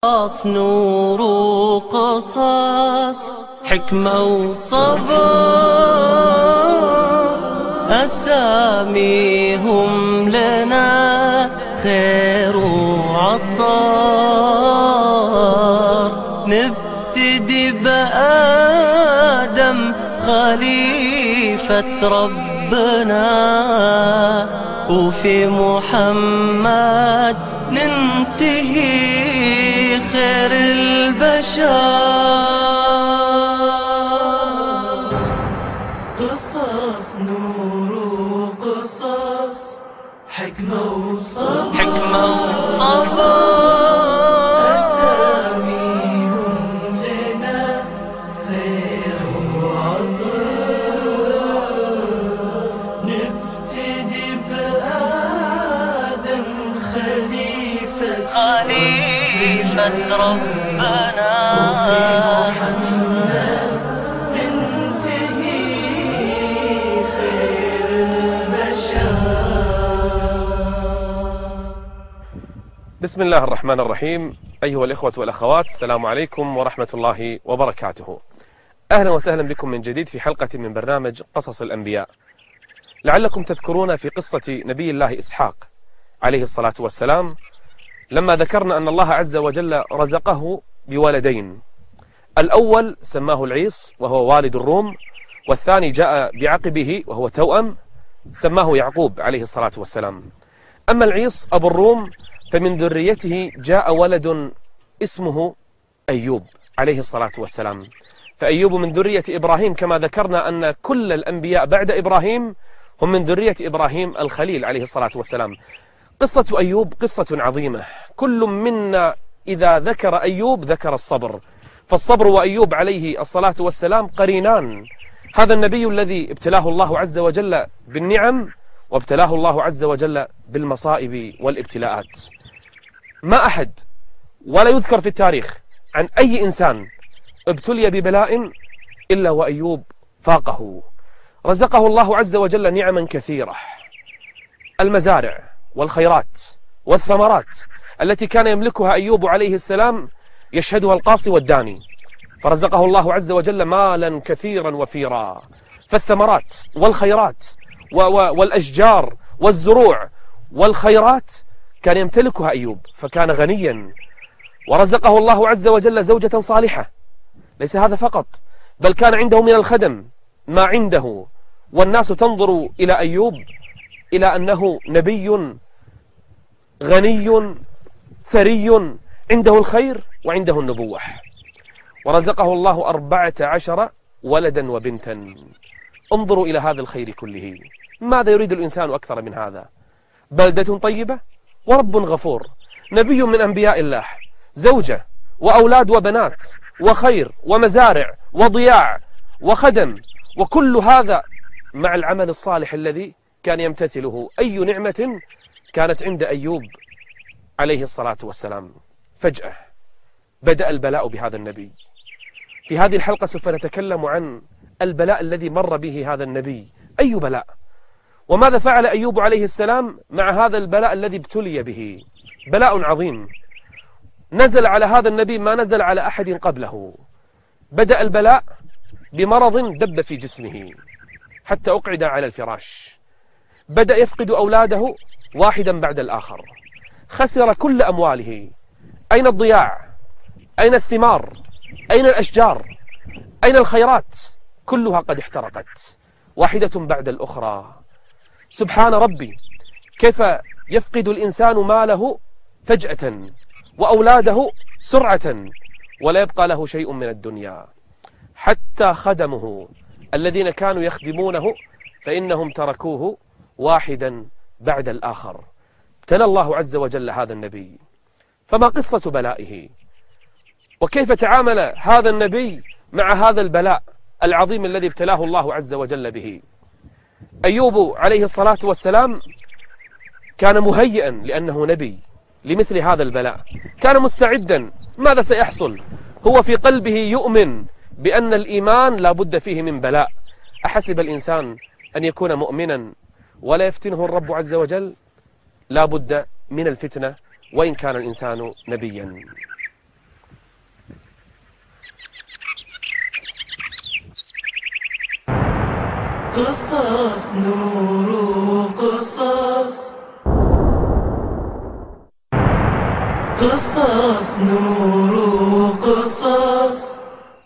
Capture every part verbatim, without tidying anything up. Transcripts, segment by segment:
نور وقصص حكمة وصبر، أساميهم لنا خير وعطار. نبتدي بآدم خليفة ربنا، وفي محمد ننتهي خير البشر. قصص نور وقصص حكمة وصبر، حكمة وصبر. أساميهم لنا خير وعطر. نبتدي بآدم خليفة خليفة ربنا، وفي محمد ننتهي خير البشر. بسم الله الرحمن الرحيم. أيها الإخوة والأخوات، السلام عليكم ورحمة الله وبركاته. أهلا وسهلا بكم من جديد في حلقة من برنامج قصص الأنبياء. لعلكم تذكرون في قصة نبي الله إسحاق عليه الصلاة والسلام لما ذكرنا أن الله عز وجل رزقه بولدين، الأول سماه العيص وهو والد الروم، والثاني جاء بعقبه وهو توأم سماه يعقوب عليه الصلاة والسلام. أما العيص أبو الروم فمن ذريته جاء ولد اسمه أيوب عليه الصلاة والسلام. فأيوب من ذرية إبراهيم، كما ذكرنا أن كل الأنبياء بعد إبراهيم هم من ذرية إبراهيم الخليل عليه الصلاة والسلام. قصة أيوب قصة عظيمة، كل منا إذا ذكر أيوب ذكر الصبر، فالصبر وأيوب عليه الصلاة والسلام قرينان. هذا النبي الذي ابتلاه الله عز وجل بالنعم، وابتلاه الله عز وجل بالمصائب والابتلاءات. ما أحد ولا يذكر في التاريخ عن أي إنسان ابتلي ببلاء إلا وأيوب فاقه. رزقه الله عز وجل نعما كثيرة، المزارع والخيرات والثمرات التي كان يملكها أيوب عليه السلام يشهدها القاصي والداني، فرزقه الله عز وجل مالا كثيرا وفيرا. فالثمرات والخيرات والأشجار والزروع والخيرات كان يمتلكها أيوب، فكان غنيا. ورزقه الله عز وجل زوجة صالحة، ليس هذا فقط، بل كان عنده من الخدم ما عنده، والناس تنظر إلى أيوب إلى أنه نبي غني ثري عنده الخير وعنده النبوة. ورزقه الله أربعة عشر ولدا وبنتا. انظروا إلى هذا الخير كله، ماذا يريد الإنسان أكثر من هذا؟ بلدة طيبة ورب غفور، نبي من أنبياء الله، زوجة وأولاد وبنات وخير ومزارع وضياع وخدم، وكل هذا مع العمل الصالح الذي كان يمتثله. أي نعمة كانت عند أيوب عليه الصلاة والسلام. فجأة بدأ البلاء بهذا النبي. في هذه الحلقة سوف نتكلم عن البلاء الذي مر به هذا النبي. أي بلاء؟ وماذا فعل أيوب عليه السلام مع هذا البلاء الذي ابتلي به؟ بلاء عظيم نزل على هذا النبي ما نزل على أحد قبله. بدأ البلاء بمرض دب في جسمه حتى أقعد على الفراش. بدأ يفقد أولاده واحدا بعد الآخر، خسر كل أمواله. أين الضياع؟ أين الثمار؟ أين الأشجار؟ أين الخيرات؟ كلها قد احترقت واحدة بعد الأخرى. سبحان ربي، كيف يفقد الإنسان ماله فجأة وأولاده سرعة ولا يبقى له شيء من الدنيا. حتى خدمه الذين كانوا يخدمونه فإنهم تركوه واحدا بعد الآخر. ابتلى الله عز وجل هذا النبي. فما قصة بلائه؟ وكيف تعامل هذا النبي مع هذا البلاء العظيم الذي ابتلاه الله عز وجل به؟ أيوب عليه الصلاة والسلام كان مهيئا لأنه نبي لمثل هذا البلاء، كان مستعدا. ماذا سيحصل؟ هو في قلبه يؤمن بأن الإيمان لا بد فيه من بلاء. أحسب الإنسان أن يكون مؤمنا ولا يفتنه الرب عز وجل؟ لا بد من الفتنة وإن كان الإنسان نبيا. قصص نور قصص قصص نور قصص.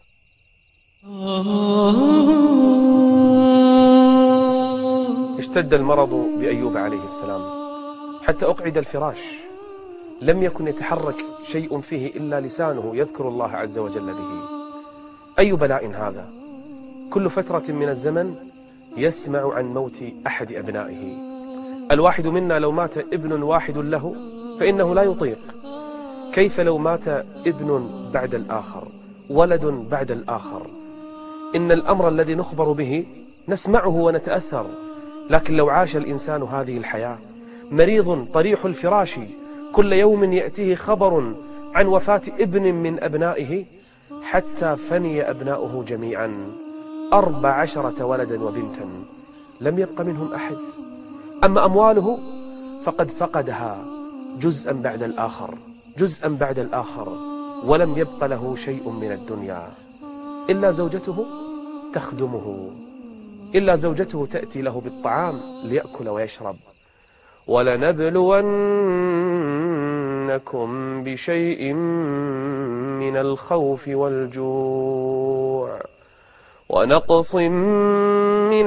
اشتد المرض بأيوب عليه السلام حتى أقعد الفراش، لم يكن يتحرك شيء فيه إلا لسانه يذكر الله عز وجل به. أي بلاء هذا! كل فترة من الزمن يسمع عن موت أحد أبنائه. الواحد منا لو مات ابن واحد له فإنه لا يطيق، كيف لو مات ابن بعد الآخر، ولد بعد الآخر؟ إن الأمر الذي نخبر به نسمعه ونتأثر، لكن لو عاش الإنسان هذه الحياة مريض طريح الفراش كل يوم يأتيه خبر عن وفاة ابن من أبنائه، حتى فني أبناؤه جميعا أربع عشرة ولدا وبنتا، لم يبق منهم أحد. أما أمواله فقد فقدها جزءا بعد الآخر جزءا بعد الآخر، ولم يبق له شيء من الدنيا إلا زوجته تخدمه، إلا زوجته تأتي له بالطعام ليأكل ويشرب. ولنبلونكم بشيء من الخوف والجوع ونقص من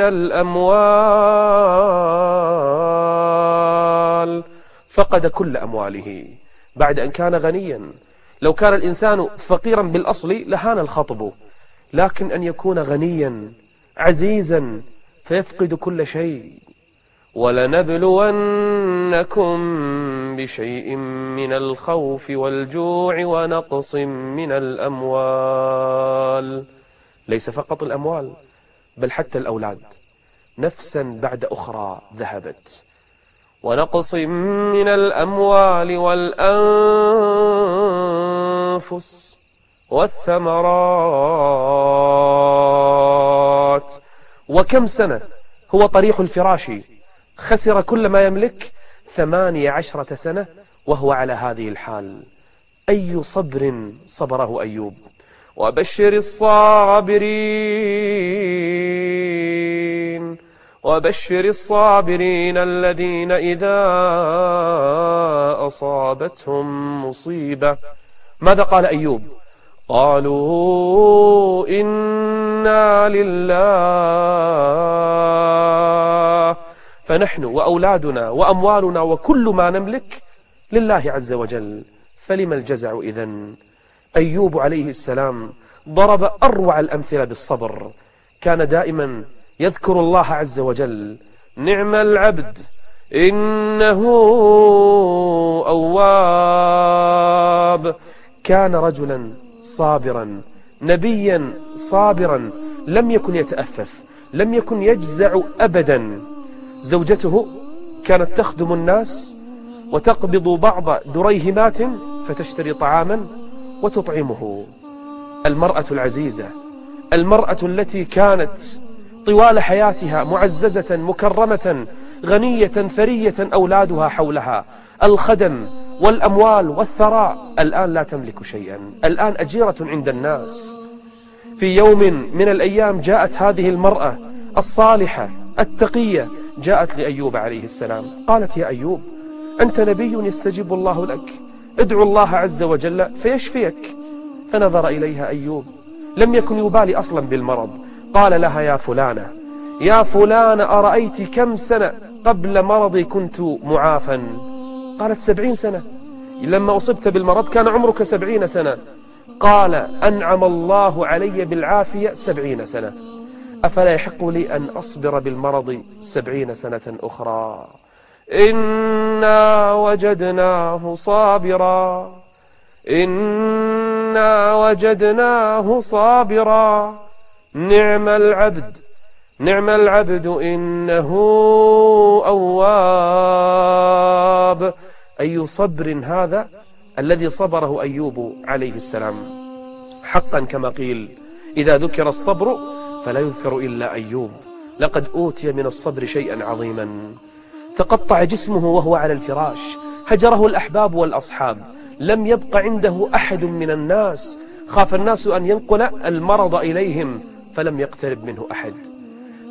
الأموال. فقد كل أمواله بعد أن كان غنيا. لو كان الإنسان فقيرا بالأصل لهان الخطب، لكن أن يكون غنيا عزيزا فيفقد كل شيء. ولنبلونكم بشيء من الخوف والجوع ونقص من الأموال. ليس فقط الأموال بل حتى الأولاد، نفسا بعد أخرى ذهبت. ونقص من الأموال والأنفس والثمرات. وكم سنة هو طريح الفراش، خسر كل ما يملك، ثمانية عشرة سنة وهو على هذه الحال. أي صبر صبره أيوب. وبشر الصابرين وبشر الصابرين الذين إذا أصابتهم مصيبة. ماذا قال أيوب؟ قالوا إنا لله. فنحن وأولادنا وأموالنا وكل ما نملك لله عز وجل، فلم الجزع إذن؟ أيوب عليه السلام ضرب أروع الأمثلة بالصبر، كان دائما يذكر الله عز وجل. نعم العبد إنه أواب. كان رجلا صابرا، نبيا صابرا، لم يكن يتأفف، لم يكن يجزع أبدا. زوجته كانت تخدم الناس وتقبض بعض دريهمات فتشتري طعاما وتطعمه. المرأة العزيزة، المرأة التي كانت طوال حياتها معززة مكرمة غنية ثرية، أولادها حولها، الخدم والأموال والثراء، الآن لا تملك شيئا، الآن أجيرة عند الناس. في يوم من الأيام جاءت هذه المرأة الصالحة التقية، جاءت لأيوب عليه السلام قالت: يا أيوب، أنت نبي يستجيب الله لك، ادعو الله عز وجل فيشفيك. فنظر إليها أيوب، لم يكن يبالي أصلا بالمرض. قال لها: يا فلانة يا فلانة أرأيت كم سنة قبل مرضي كنت معافا؟ قالت: سبعين سنة. لما أصبت بالمرض كان عمرك سبعين سنة. قال: أنعم الله علي بالعافية سبعين سنة، أفلا يحق لي أن أصبر بالمرض سبعين سنة أخرى؟ إنا وجدناه صابرا إنا وجدناه صابرا نعم العبد نعم العبد إنه أواب. أي صبر هذا الذي صبره أيوب عليه السلام. حقا كما قيل: إذا ذكر الصبر فلا يذكر إلا أيوب، لقد أوتي من الصبر شيئا عظيما. تقطع جسمه وهو على الفراش، هجره الأحباب والأصحاب، لم يبق عنده أحد من الناس، خاف الناس أن ينقل المرض إليهم فلم يقترب منه أحد.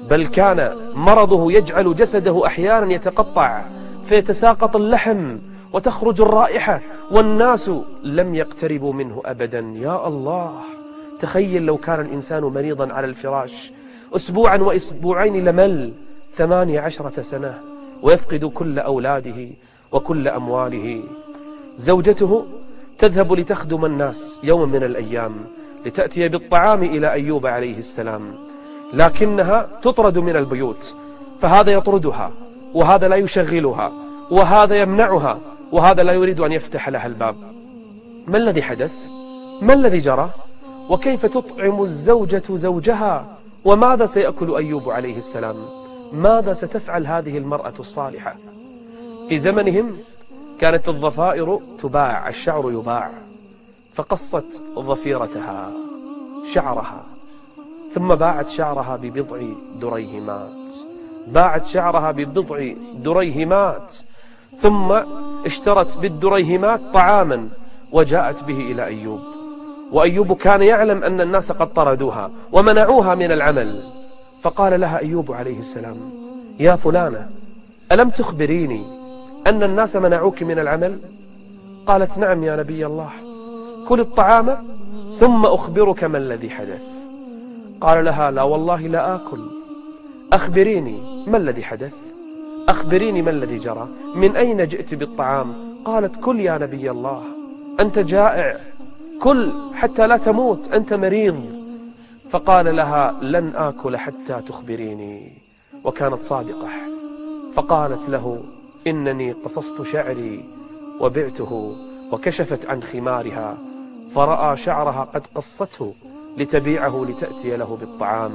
بل كان مرضه يجعل جسده أحيانا يتقطع فيتساقط اللحم وتخرج الرائحة، والناس لم يقتربوا منه أبدا. يا الله، تخيل لو كان الإنسان مريضا على الفراش أسبوعا وأسبوعين لمل ثمانية عشرة سنة ويفقد كل أولاده وكل أمواله. زوجته تذهب لتخدم الناس يوم من الأيام لتأتي بالطعام إلى أيوب عليه السلام، لكنها تطرد من البيوت، فهذا يطردها وهذا لا يشغلها وهذا يمنعها وهذا لا يريد أن يفتح لها الباب. ما الذي حدث؟ ما الذي جرى؟ وكيف تطعم الزوجة زوجها؟ وماذا سيأكل أيوب عليه السلام؟ ماذا ستفعل هذه المرأة الصالحة؟ في زمنهم كانت الضفائر تباع، الشعر يباع، فقصت ضفيرتها شعرها ثم باعت شعرها ببضع دريهمات، باعت شعرها ببضع دريهمات ثم اشترت بالدريهمات طعاما وجاءت به إلى أيوب. وأيوب كان يعلم أن الناس قد طردوها ومنعوها من العمل، فقال لها أيوب عليه السلام: يا فلانة، ألم تخبريني أن الناس منعوك من العمل؟ قالت: نعم يا نبي الله، كل الطعام ثم أخبرك ما الذي حدث. قال لها: لا والله لا آكل، أخبريني ما الذي حدث، أخبريني ما الذي جرى، من أين جئت بالطعام؟ قالت: كل يا نبي الله، أنت جائع، كل حتى لا تموت، أنت مريض. فقال لها: لن آكل حتى تخبريني. وكانت صادقة، فقالت له: إنني قصصت شعري وبعته، وكشفت عن خمارها فرأى شعرها قد قصته لتبيعه لتأتي له بالطعام.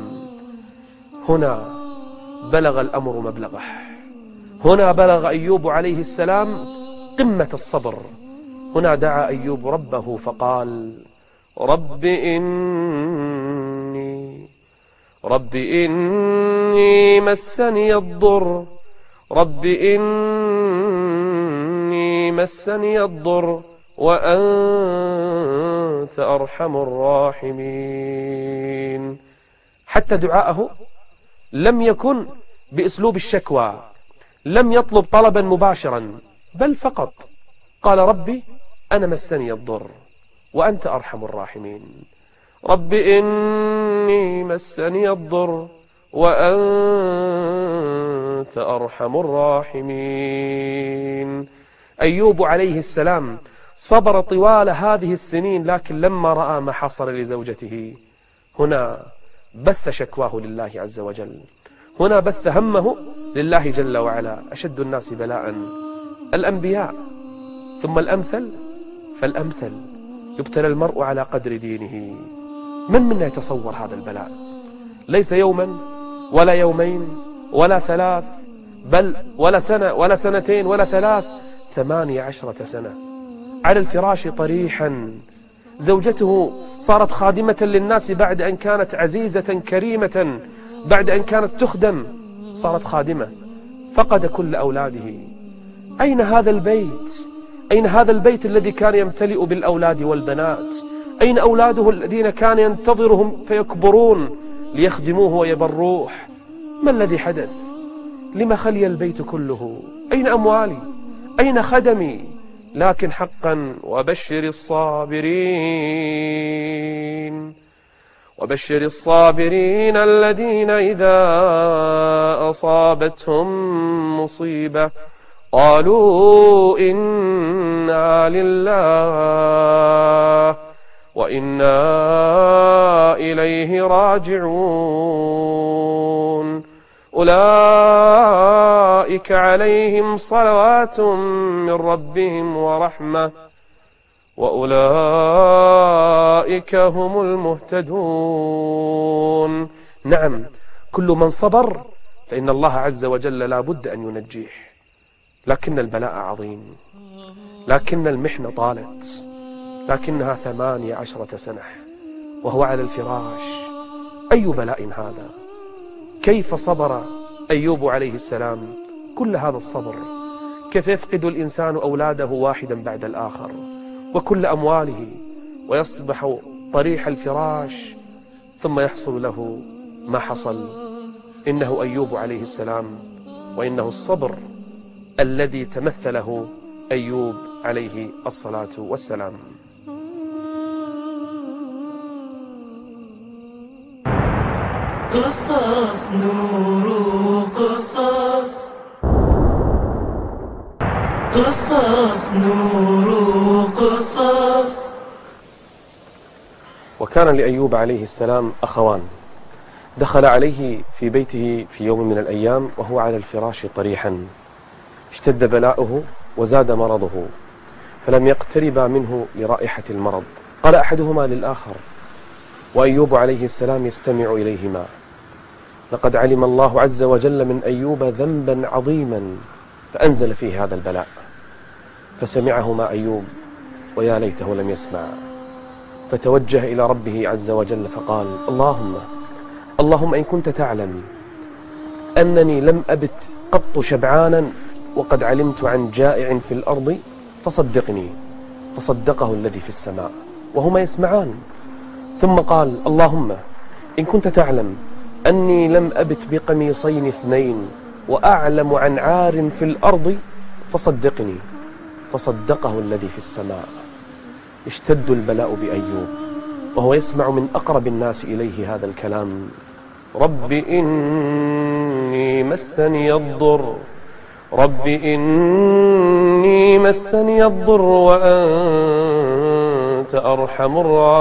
هنا بلغ الأمر مبلغه، هنا بلغ أيوب عليه السلام قمة الصبر. هنا دعا أيوب ربه فقال: رب إني رب إني مسني الضر رب إني مسني الضر وأنت أرحم الراحمين. حتى دعاءه لم يكن بأسلوب الشكوى، لم يطلب طلبا مباشرا، بل فقط قال: ربي أنا مسني الضر وأنت أرحم الراحمين. رب إني مسني الضر وأنت أرحم الراحمين. أيوب عليه السلام صبر طوال هذه السنين، لكن لما رأى ما حصل لزوجته هنا بث شكواه لله عز وجل، هنا بث همه لله جل وعلا. أشد الناس بلاء الأنبياء، ثم الأمثل فالأمثل، يبتلى المرء على قدر دينه. من منا يتصور هذا البلاء؟ ليس يوما ولا يومين ولا ثلاث، بل ولا سنة ولا سنتين ولا ثلاث، ثمانية عشرة سنة على الفراش طريحا. زوجته صارت خادمة للناس بعد أن كانت عزيزة كريمة، بعد أن كانت تخدم صارت خادمة. فقد كل أولاده. أين هذا البيت؟ أين هذا البيت الذي كان يمتلئ بالأولاد والبنات؟ أين أولاده الذين كان ينتظرهم فيكبرون ليخدموه ويبروه؟ ما الذي حدث؟ لما خلي البيت كله؟ أين أموالي؟ أين خدمي؟ لكن حقا وبشر الصابرين وبشر الصابرين الذين إذا أصابتهم مصيبة قالوا إنا لله وإنا إليه راجعون. أولئك عليهم صلوات من ربهم ورحمة وأولئك هم المهتدون. نعم، كل من صبر فإن الله عز وجل لا بد أن ينجيه، لكن البلاء عظيم، لكن المحنة طالت، لكنها ثمانية عشرة سنة وهو على الفراش. أي بلاء هذا؟ كيف صبر أيوب عليه السلام كل هذا الصبر؟ كيف يفقد الإنسان أولاده واحدا بعد الآخر وكل أمواله ويصبح طريح الفراش، ثم يحصل له ما حصل؟ إنه أيوب عليه السلام، وإنه الصبر الذي تمثله أيوب عليه الصلاة والسلام. قصص نور قصص، قصص نور قصص. وكان لأيوب عليه السلام أخوان، دخل عليه في بيته في يوم من الأيام وهو على الفراش طريحا، اشتد بلاؤه وزاد مرضه، فلم يقتربا منه لرائحة المرض. قال أحدهما للآخر وأيوب عليه السلام يستمع إليهما: لقد علم الله عز وجل من أيوب ذنبا عظيما فأنزل فيه هذا البلاء. فسمعهما أيوب ويا ليته لم يسمع، فتوجه إلى ربه عز وجل فقال: اللهم اللهم إن كنت تعلم أنني لم أبت قط شبعانا وقد علمت عن جائع في الأرض فصدقني. فصدقه الذي في السماء وهما يسمعان. ثم قال: اللهم إن كنت تعلم أني لم أبت بقميصين اثنين وأعلم عن عار في الأرض فصدقني. فصدقه الذي في السماء. اشتد البلاء بأيوب وهو يسمع من أقرب الناس إليه هذا الكلام: رب إني مسني الضر، رب إني مسني الضر وأنت أرحم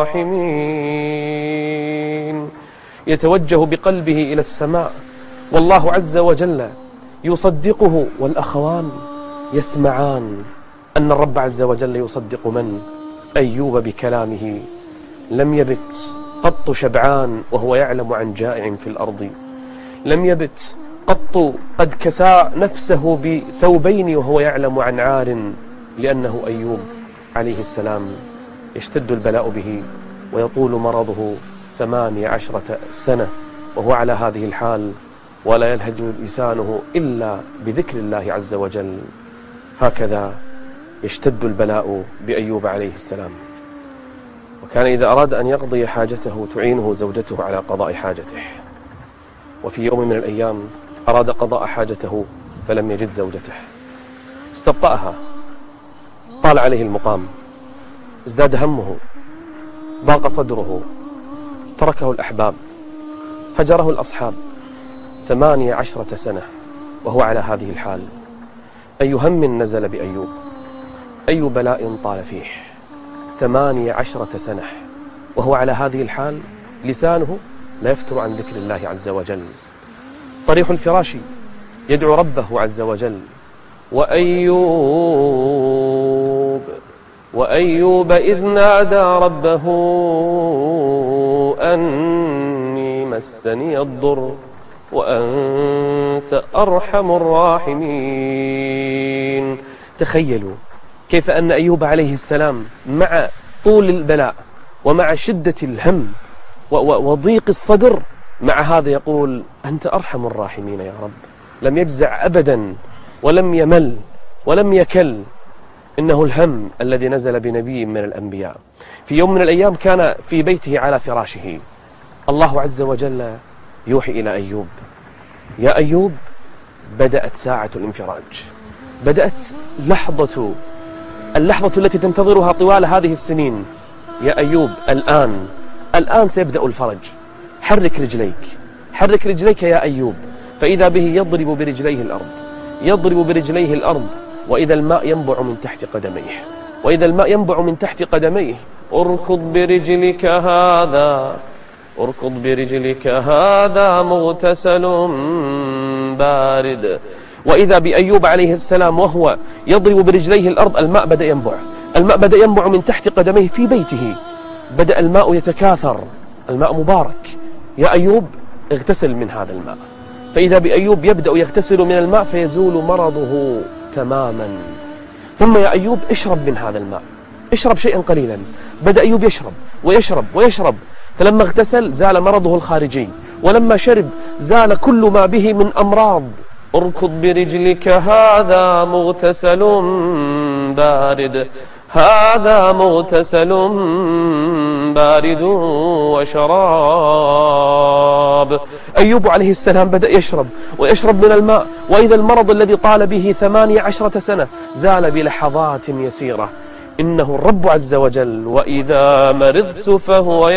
الراحمين. يتوجه بقلبه إلى السماء والله عز وجل يصدقه، والأخوان يسمعان أن الرب عز وجل يصدق من؟ أيوب بكلامه. لم يبت قط شبعان وهو يعلم عن جائع في الأرض، لم يبت قط قد كسى نفسه بثوبين وهو يعلم عن عار، لأنه أيوب عليه السلام يشتد البلاء به ويطول مرضه ثمانية عشرة سنة وهو على هذه الحال، ولا يلهج لسانه إلا بذكر الله عز وجل. هكذا يشتد البلاء بأيوب عليه السلام. وكان إذا أراد أن يقضي حاجته تعينه زوجته على قضاء حاجته. وفي يوم من الأيام أراد قضاء حاجته فلم يجد زوجته، استبطأها، طال عليه المقام، ازداد همه، ضاق صدره، تركه الأحباب، هجره الأصحاب. ثمانية عشرة سنة وهو على هذه الحال. أي هم نزل بأيوب، أي بلاء طال فيه. ثمانية عشرة سنة وهو على هذه الحال، لسانه لا يفتر عن ذكر الله عز وجل. طريح الفراش يدعو ربه عز وجل: وأيوب وأيوب إذ نادى ربه أني مسني الضر وأنت أرحم الراحمين. تخيلوا كيف أن أيوب عليه السلام مع طول البلاء ومع شدة الهم وضيق الصدر، مع هذا يقول: أنت أرحم الراحمين يا رب. لم يجزع أبدا ولم يمل ولم يكل. إنه الهم الذي نزل بنبي من الأنبياء. في يوم من الأيام كان في بيته على فراشه، الله عز وجل يوحي إلى أيوب: يا أيوب، بدأت ساعة الانفراج، بدأت لحظة اللحظة التي تنتظرها طوال هذه السنين. يا أيوب، الآن الآن سيبدأ الفرج. حرك رجليك، حرك رجليك يا أيوب. فإذا به يضرب برجليه الأرض، يضرب برجليه الأرض، وإذا الماء ينبع من تحت قدميه، وإذا الماء ينبع من تحت قدميه. اركض برجلك هذا، اركض برجلك هذا مغتسل بارد. وإذا بأيوب عليه السلام وهو يضرب برجليه الأرض، الماء بدأ ينبع، الماء بدأ ينبع من تحت قدميه في بيته. بدأ الماء يتكاثر، الماء مبارك. يا أيوب، اغتسل من هذا الماء. فإذا بأيوب يبدأ يغتسل من الماء فيزول مرضه تماما. ثم يا أيوب، اشرب من هذا الماء، اشرب شيئا قليلا. بدأ أيوب يشرب ويشرب ويشرب، فلما اغتسل زال مرضه الخارجي، ولما شرب زال كل ما به من أمراض. اركض برجلك هذا مغتسل بارد، هذا مغتسل بارد وشراب. أيوب عليه السلام بدأ يشرب ويشرب من الماء، وإذا المرض الذي طال به ثمانية عشرة سنة زال بلحظات يسيرة. إنه الرب عز وجل وإذا مرضت فهو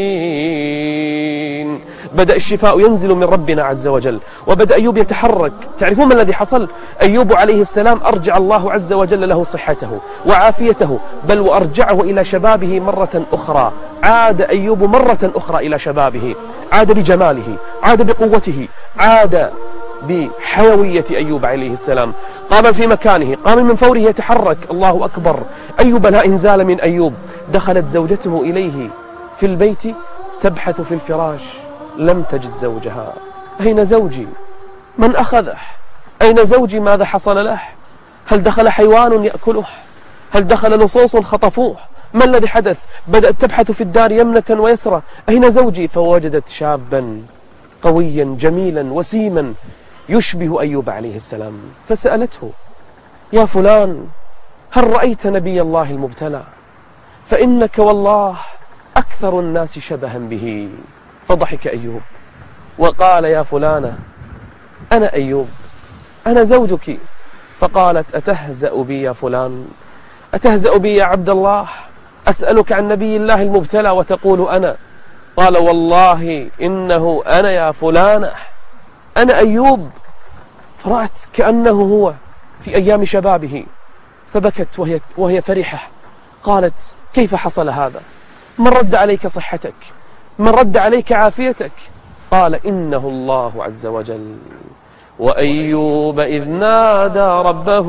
يشفين. بدأ الشفاء ينزل من ربنا عز وجل، وبدأ أيوب يتحرك. تعرفون ما الذي حصل؟ أيوب عليه السلام أرجع الله عز وجل له صحته وعافيته، بل وأرجعه إلى شبابه مرة أخرى. عاد أيوب مرة أخرى إلى شبابه، عاد بجماله، عاد بقوته، عاد بحيوية أيوب عليه السلام. قام في مكانه، قام من فوره يتحرك. الله أكبر. أي بلاء انزال من أيوب. دخلت زوجته إليه في البيت تبحث في الفراش، لم تجد زوجها. أين زوجي؟ من أخذه؟ أين زوجي؟ ماذا حصل له؟ هل دخل حيوان يأكله؟ هل دخل لصوص خطفوه؟ ما الذي حدث؟ بدأت تبحث في الدار يمنة ويسرى، أين زوجي؟ فوجدت شابا قويا جميلا وسيما يشبه أيوب عليه السلام، فسألته: يا فلان، هل رأيت نبي الله المبتلى؟ فإنك والله أكثر الناس شبها به. فضحك أيوب وقال: يا فلانة، أنا أيوب، أنا زوجك. فقالت: أتهزأ بي يا فلان؟ أتهزأ بي يا عبد الله؟ أسألك عن نبي الله المبتلى وتقول أنا؟ قال: والله إنه أنا يا فلانة، أنا أيوب. فرأت كأنه هو في أيام شبابه، فبكت وهي, وهي فرحة. قالت: كيف حصل هذا؟ من رد عليك صحتك؟ من رد عليك عافيتك؟ قال: إنه الله عز وجل. وأيوب إذ نادى ربه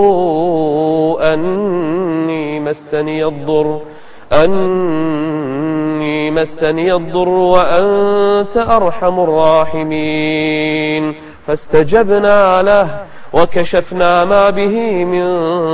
أني مسني الضر أني مسني الضر وأنت أرحم الراحمين فاستجبنا له وكشفنا ما به من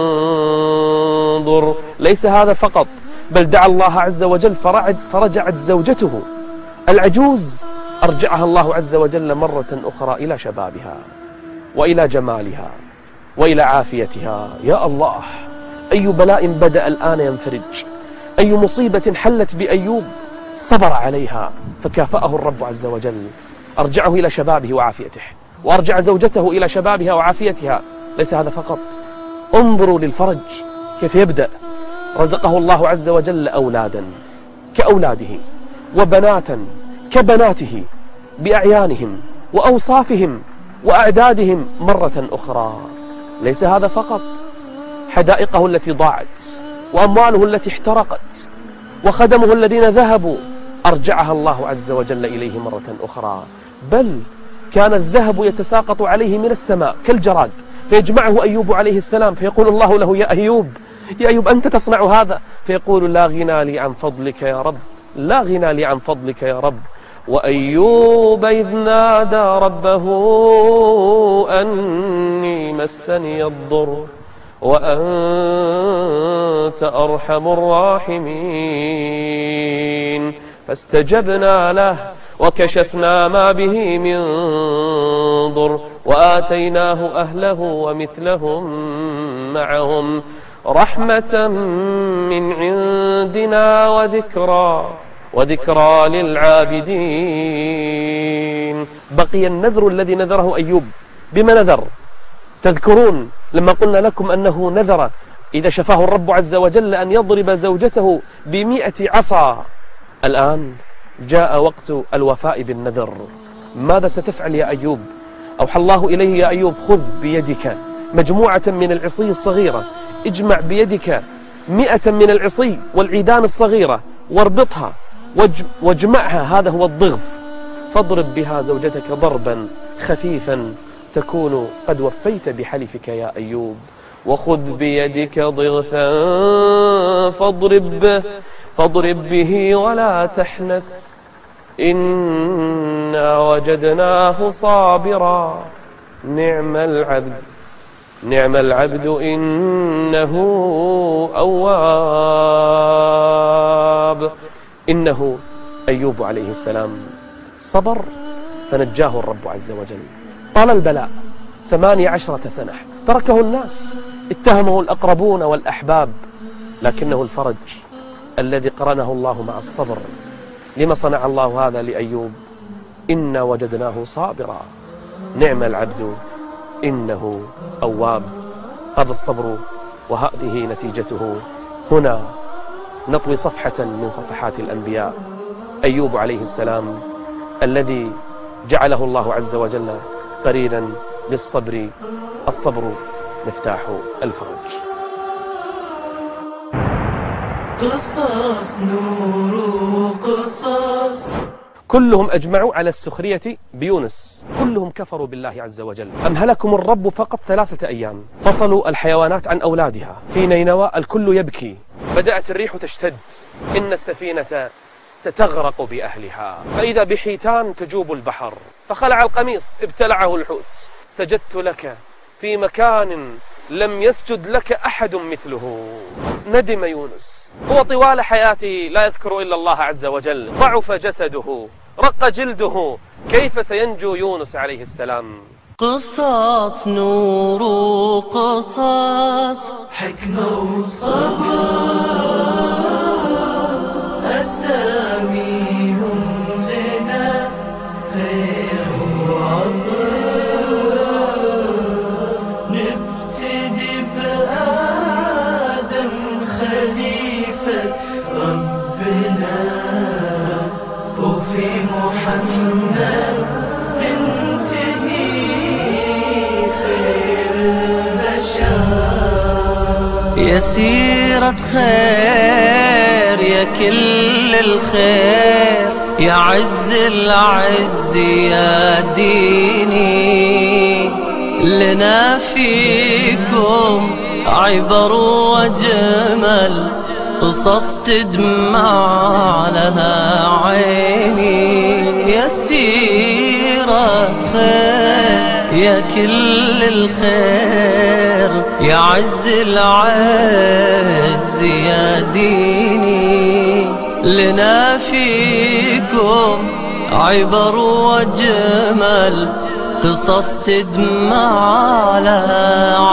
ضر. ليس هذا فقط، بل دعا الله عز وجل فرجعت زوجته العجوز، أرجعها الله عز وجل مرة أخرى إلى شبابها وإلى جمالها وإلى عافيتها. يا الله، أي بلاء بدأ الآن ينفرج، أي مصيبة حلت بأيوب صبر عليها فكافأه الرب عز وجل. أرجعه إلى شبابه وعافيته، وأرجع زوجته إلى شبابها وعافيتها. ليس هذا فقط، انظروا للفرج كيف يبدأ. رزقه الله عز وجل أولادا كأولاده وبناتا كبناته بأعيانهم وأوصافهم وأعدادهم مرة أخرى. ليس هذا فقط، حدائقه التي ضاعت وأمواله التي احترقت وخدمه الذين ذهبوا أرجعها الله عز وجل إليه مرة أخرى. بل كان الذهب يتساقط عليه من السماء كالجراد، فيجمعه أيوب عليه السلام، فيقول الله له: يا أيوب، يا أيوب، أنت تصنع هذا؟ فيقول: لا غنى لي عن فضلك يا رب، لا غنى لي عن فضلك يا رب. وأيوب إذ نادى ربه أني مسني الضر وأنت أرحم الراحمين فاستجبنا له وكشفنا ما به من ضر وآتيناه أهله ومثلهم معهم رحمة من عندنا وذكرى وذكرى للعابدين. بقي النذر الذي نذره أيوب. بما نذر؟ تذكرون لما قلنا لكم أنه نذر إذا شفاه الرب عز وجل أن يضرب زوجته بمئة عصا. الآن جاء وقت الوفاء بالنذر. ماذا ستفعل يا أيوب؟ أوحى الله إليه: يا أيوب، خذ بيدك مجموعة من العصي الصغيرة، اجمع بيدك مئة من العصي والعيدان الصغيرة واربطها واجمعها، هذا هو الضغط، فاضرب بها زوجتك ضربا خفيفا تكون قد وفيت بحلفك يا أيوب. وخذ بيدك ضغثا فاضرب به فاضرب به ولا تحنث إنا وجدناه صابرا نعم العبد نعم العبد إنه أواب. إنه أيوب عليه السلام صبر فنجاه الرب عز وجل. طال البلاء ثمانية عشرة سنة، تركه الناس، اتهمه الأقربون والأحباب، لكنه الفرج الذي قرنه الله مع الصبر. لما صنع الله هذا لأيوب؟ إنا وجدناه صابرا نعم العبد إنه أواب. هذا الصبر وهذه نتيجته. هنا نطوي صفحة من صفحات الأنبياء. أيوب عليه السلام الذي جعله الله عز وجل قرينا للصبر. الصبر مفتاح الفرج. قصص نور قصص. كلهم أجمعوا على السخرية بيونس، كلهم كفروا بالله عز وجل. أمهلكم الرب فقط ثلاثة أيام. فصلوا الحيوانات عن أولادها. في نينوى الكل يبكي. بدأت الريح تشتد. إن السفينة ستغرق بأهلها. فإذا بحيتان تجوب البحر. فخلع القميص ابتلعه الحوت. سجدت لك في مكان لم يسجد لك أحد مثله. ندم يونس. هو طوال حياته لا يذكر إلا الله عز وجل. ضعف جسده، رق جلده. كيف سينجو يونس عليه السلام؟ قصص نور قصص، حكمة وصبر، أساميهم لنا خير وعطر. نبتدي بآدم خليفة ربنا، وفي محمد يا سيرة خير يا كل الخير، يا عز العز يا ديني. لنا فيكم عبر وجمل، قصص تدمع لها عيني. يا سيرة خير يا كل الخير، يا عز العز يا ديني. لنا فيكم عبر وجمل، قصص تدمع لها